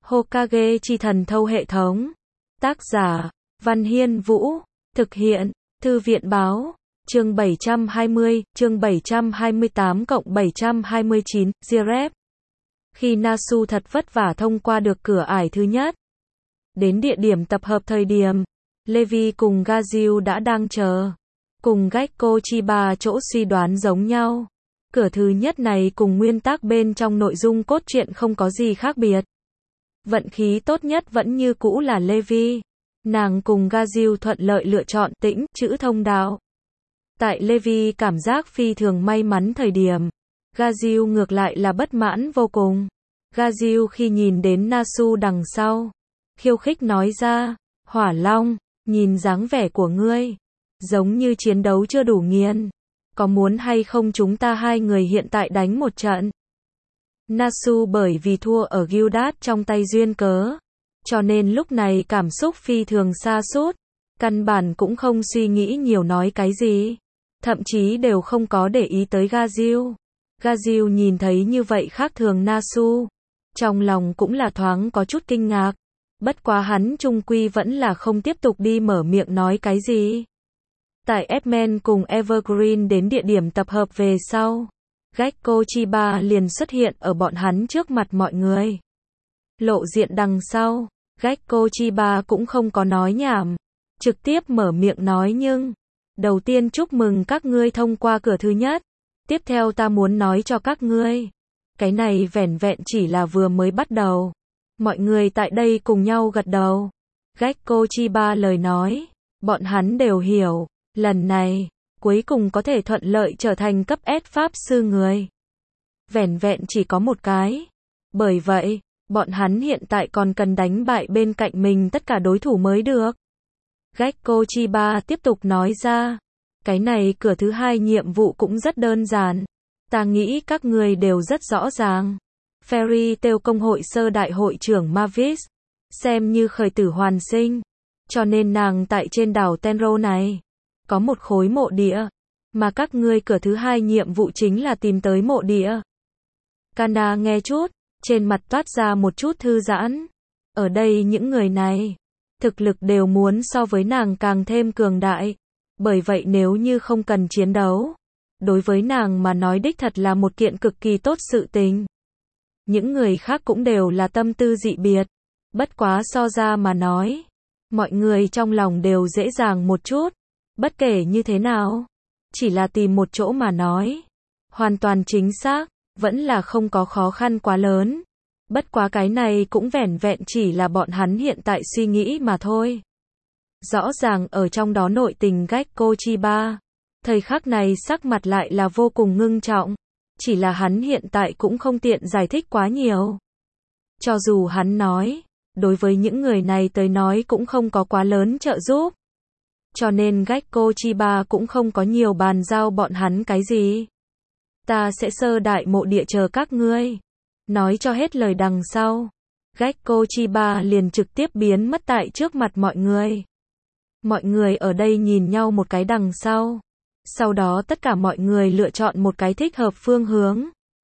Hokage chi thần thâu hệ thống. Tác giả, Văn Hiên Vũ. Thực hiện, Thư viện Báo. Chương 720, chương 728+729, Jirep. Khi Nasu thật vất vả thông qua được cửa ải thứ nhất. Đến địa điểm tập hợp thời điểm, Levi cùng Gaziu đã đang chờ. Cùng Gekko Chiba chỗ suy đoán giống nhau. Cửa thứ nhất này cùng nguyên tắc bên trong nội dung cốt truyện không có gì khác biệt. Vận khí tốt nhất vẫn như cũ là Levi. Nàng cùng Gaziu thuận lợi lựa chọn tĩnh chữ thông đạo. Tại Levi cảm giác phi thường may mắn thời điểm, Gaziu ngược lại là bất mãn vô cùng. Gaziu khi nhìn đến Nasu đằng sau, khiêu khích nói ra, Hỏa Long, nhìn dáng vẻ của ngươi, giống như chiến đấu chưa đủ nghiền. Có muốn hay không chúng ta hai người hiện tại đánh một trận? Nasu bởi vì thua ở Gildat trong tay duyên cớ, cho nên lúc này cảm xúc phi thường sa sút, căn bản cũng không suy nghĩ nhiều nói cái gì, thậm chí đều không có để ý tới Gaziu. Gaziu nhìn thấy như vậy khác thường Nasu, trong lòng cũng là thoáng có chút kinh ngạc, bất quá hắn chung quy vẫn là không tiếp tục đi mở miệng nói cái gì. Tại F-Men cùng Evergreen đến địa điểm tập hợp về sau, Gekko Chiba liền xuất hiện ở bọn hắn trước mặt mọi người. Lộ diện đằng sau, Gekko Chiba cũng không có nói nhảm, trực tiếp mở miệng nói nhưng, đầu tiên chúc mừng các ngươi thông qua cửa thứ nhất, tiếp theo ta muốn nói cho các ngươi, cái này vẻn vẹn chỉ là vừa mới bắt đầu. Mọi người tại đây cùng nhau gật đầu. Gekko Chiba lời nói, bọn hắn đều hiểu, lần này, cuối cùng có thể thuận lợi trở thành cấp S Pháp Sư người. Vẻn vẹn chỉ có một cái. Bởi vậy, bọn hắn hiện tại còn cần đánh bại bên cạnh mình tất cả đối thủ mới được. Gekko Chiba tiếp tục nói ra, cái này cửa thứ hai nhiệm vụ cũng rất đơn giản. Ta nghĩ các người đều rất rõ ràng. Fairy Tail công hội sơ đại hội trưởng Mavis, xem như khởi tử hoàn sinh. Cho nên nàng tại trên đảo Tenro này, có một khối mộ địa, mà các ngươi cửa thứ hai nhiệm vụ chính là tìm tới mộ địa. Kana nghe chút, trên mặt toát ra một chút thư giãn. Ở đây những người này, thực lực đều muốn so với nàng càng thêm cường đại. Bởi vậy nếu như không cần chiến đấu, đối với nàng mà nói đích thật là một kiện cực kỳ tốt sự tình. Những người khác cũng đều là tâm tư dị biệt. Bất quá so ra mà nói, mọi người trong lòng đều dễ dàng một chút. Bất kể như thế nào, chỉ là tìm một chỗ mà nói. Hoàn toàn chính xác, vẫn là không có khó khăn quá lớn. Bất quá cái này cũng vẻn vẹn chỉ là bọn hắn hiện tại suy nghĩ mà thôi. Rõ ràng ở trong đó nội tình Gekko Chiba, thời khắc này sắc mặt lại là vô cùng ngưng trọng. Chỉ là hắn hiện tại cũng không tiện giải thích quá nhiều. Cho dù hắn nói, đối với những người này tới nói cũng không có quá lớn trợ giúp. Cho nên Gekko Chiba cũng không có nhiều bàn giao bọn hắn cái gì. Ta sẽ sơ đại mộ địa chờ các ngươi. Nói cho hết lời đằng sau, Gekko Chiba liền trực tiếp biến mất tại trước mặt mọi người. Mọi người ở đây nhìn nhau một cái đằng sau. Sau đó tất cả mọi người lựa chọn một cái thích hợp phương hướng.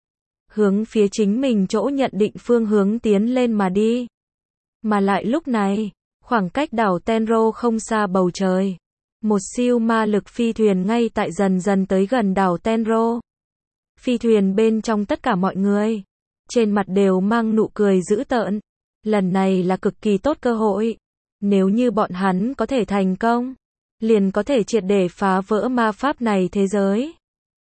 Hướng phía chính mình chỗ nhận định phương hướng tiến lên mà đi. Mà lại lúc này, khoảng cách đảo Tenro không xa bầu trời. Một siêu ma lực phi thuyền ngay tại dần dần tới gần đảo Tenro. Phi thuyền bên trong tất cả mọi người, trên mặt đều mang nụ cười dữ tợn. Lần này là cực kỳ tốt cơ hội. Nếu như bọn hắn có thể thành công, liền có thể triệt để phá vỡ ma pháp này thế giới.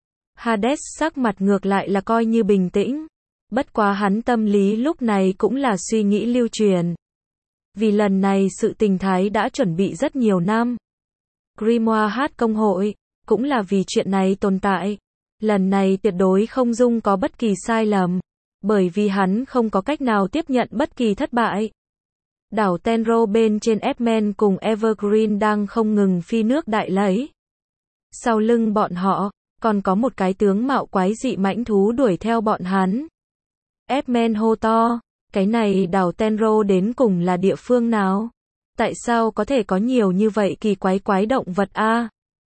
Hades sắc mặt ngược lại là coi như bình tĩnh. Bất quá hắn tâm lý lúc này cũng là suy nghĩ lưu truyền. Vì lần này sự tình thái đã chuẩn bị rất nhiều năm. Grimoire Hát công hội, cũng là vì chuyện này tồn tại. Lần này tuyệt đối không dung có bất kỳ sai lầm. Bởi vì hắn không có cách nào tiếp nhận bất kỳ thất bại. Đảo Tenro bên trên F-Men cùng Evergreen đang không ngừng phi nước đại lấy. Sau lưng bọn họ, còn có một cái tướng mạo quái dị mãnh thú đuổi theo bọn hắn. F-Men hô to, cái này đảo Tenro đến cùng là địa phương nào? Tại sao có thể có nhiều như vậy kỳ quái động vật a?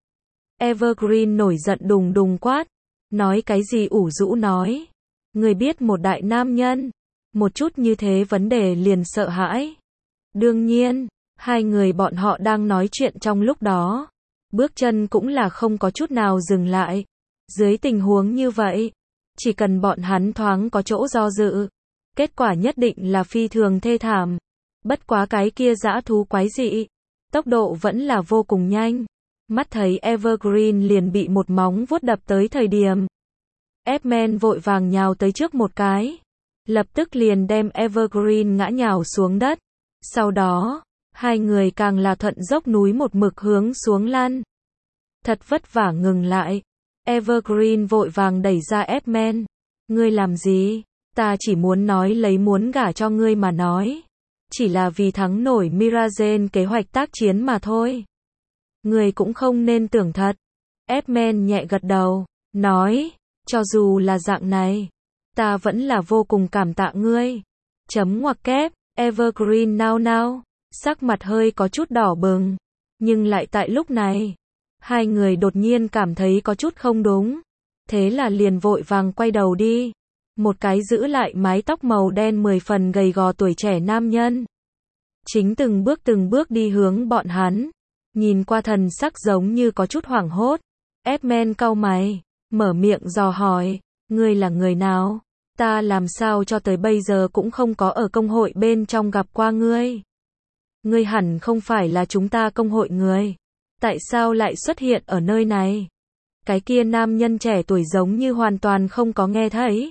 Evergreen nổi giận đùng đùng quát, nói cái gì ủ rũ nói. Người biết một đại nam nhân, một chút như thế vấn đề liền sợ hãi. Đương nhiên, hai người bọn họ đang nói chuyện trong lúc đó. Bước chân cũng là không có chút nào dừng lại. Dưới tình huống như vậy, chỉ cần bọn hắn thoáng có chỗ do dự, kết quả nhất định là phi thường thê thảm. Bất quá cái kia dã thú quái dị, tốc độ vẫn là vô cùng nhanh. Mắt thấy Evergreen liền bị một móng vuốt đập tới thời điểm. Ant-Man vội vàng nhào tới trước một cái. Lập tức liền đem Evergreen ngã nhào xuống đất. Sau đó, hai người càng là thuận dốc núi một mực hướng xuống lăn. Thật vất vả ngừng lại. Evergreen vội vàng đẩy ra Ant-Man. Ngươi làm gì? Ta chỉ muốn nói lấy muốn gả cho ngươi mà nói. Chỉ là vì thắng nổi Mirazen kế hoạch tác chiến mà thôi. Ngươi cũng không nên tưởng thật. Ant-Man nhẹ gật đầu, nói, cho dù là dạng này, ta vẫn là vô cùng cảm tạ ngươi. Chấm ngoặc kép, Evergreen nao nao, sắc mặt hơi có chút đỏ bừng. Nhưng lại tại lúc này, hai người đột nhiên cảm thấy có chút không đúng. Thế là liền vội vàng quay đầu đi. Một cái giữ lại mái tóc màu đen 10 phần gầy gò tuổi trẻ nam nhân. Chính từng bước đi hướng bọn hắn. Nhìn qua thần sắc giống như có chút hoảng hốt. Ant-Man cau mày, mở miệng dò hỏi, ngươi là người nào? Ta làm sao cho tới bây giờ cũng không có ở công hội bên trong gặp qua ngươi. Ngươi hẳn không phải là chúng ta công hội người. Tại sao lại xuất hiện ở nơi này? Cái kia nam nhân trẻ tuổi giống như hoàn toàn không có nghe thấy.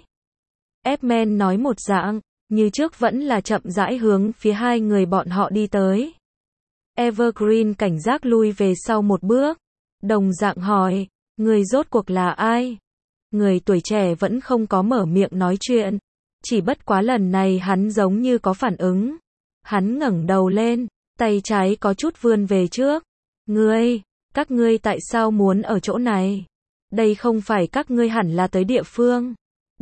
Ant-Man nói một dạng, như trước vẫn là chậm rãi hướng phía hai người bọn họ đi tới. Evergreen cảnh giác lui về sau một bước, đồng dạng hỏi, người rốt cuộc là ai? Người tuổi trẻ vẫn không có mở miệng nói chuyện, chỉ bất quá lần này hắn giống như có phản ứng. Hắn ngẩng đầu lên, tay trái có chút vươn về trước. Các ngươi tại sao muốn ở chỗ này? Đây không phải các ngươi hẳn là tới địa phương.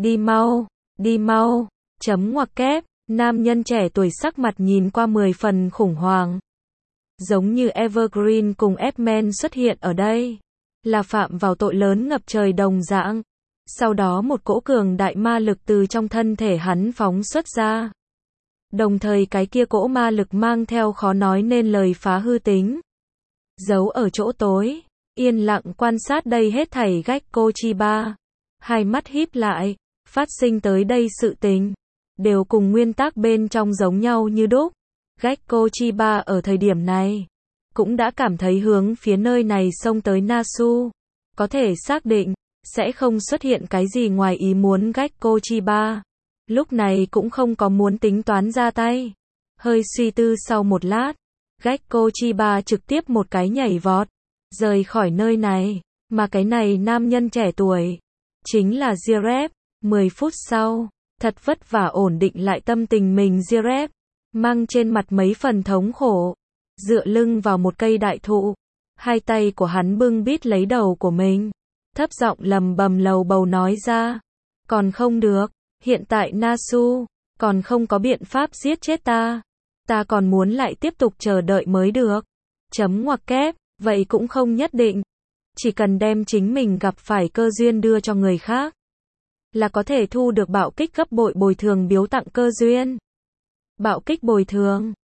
Đi mau, chấm ngoặc kép, nam nhân trẻ tuổi sắc mặt nhìn qua 10 phần khủng hoảng. Giống như Evergreen cùng Ant-Man xuất hiện ở đây, là phạm vào tội lớn ngập trời đồng dạng. Sau đó một cỗ cường đại ma lực từ trong thân thể hắn phóng xuất ra. Đồng thời cái kia cỗ ma lực mang theo khó nói nên lời phá hư tính. Giấu ở chỗ tối, yên lặng quan sát đây hết thảy Gekko Chiba. Hai mắt híp lại, phát sinh tới đây sự tình, đều cùng nguyên tắc bên trong giống nhau như đúc. Gekko Chiba ở thời điểm này, cũng đã cảm thấy hướng phía nơi này xông tới Nasu. Có thể xác định, sẽ không xuất hiện cái gì ngoài ý muốn Gekko Chiba. Lúc này cũng không có muốn tính toán ra tay. Hơi suy tư sau một lát, Gekko Chiba trực tiếp một cái nhảy vọt, rời khỏi nơi này, mà cái này nam nhân trẻ tuổi, chính là Jirep. 10 phút sau, thật vất vả ổn định lại tâm tình mình Jirep, mang trên mặt mấy phần thống khổ, dựa lưng vào một cây đại thụ, hai tay của hắn bưng bít lấy đầu của mình, thấp giọng lầm bầm lầu bầu nói ra, còn không được, hiện tại Nasu, còn không có biện pháp giết chết ta còn muốn lại tiếp tục chờ đợi mới được. Chấm ngoặc kép, vậy cũng không nhất định, chỉ cần đem chính mình gặp phải cơ duyên đưa cho người khác, là có thể thu được bạo kích gấp bội bồi thường biếu tặng cơ duyên. Bạo kích bồi thường,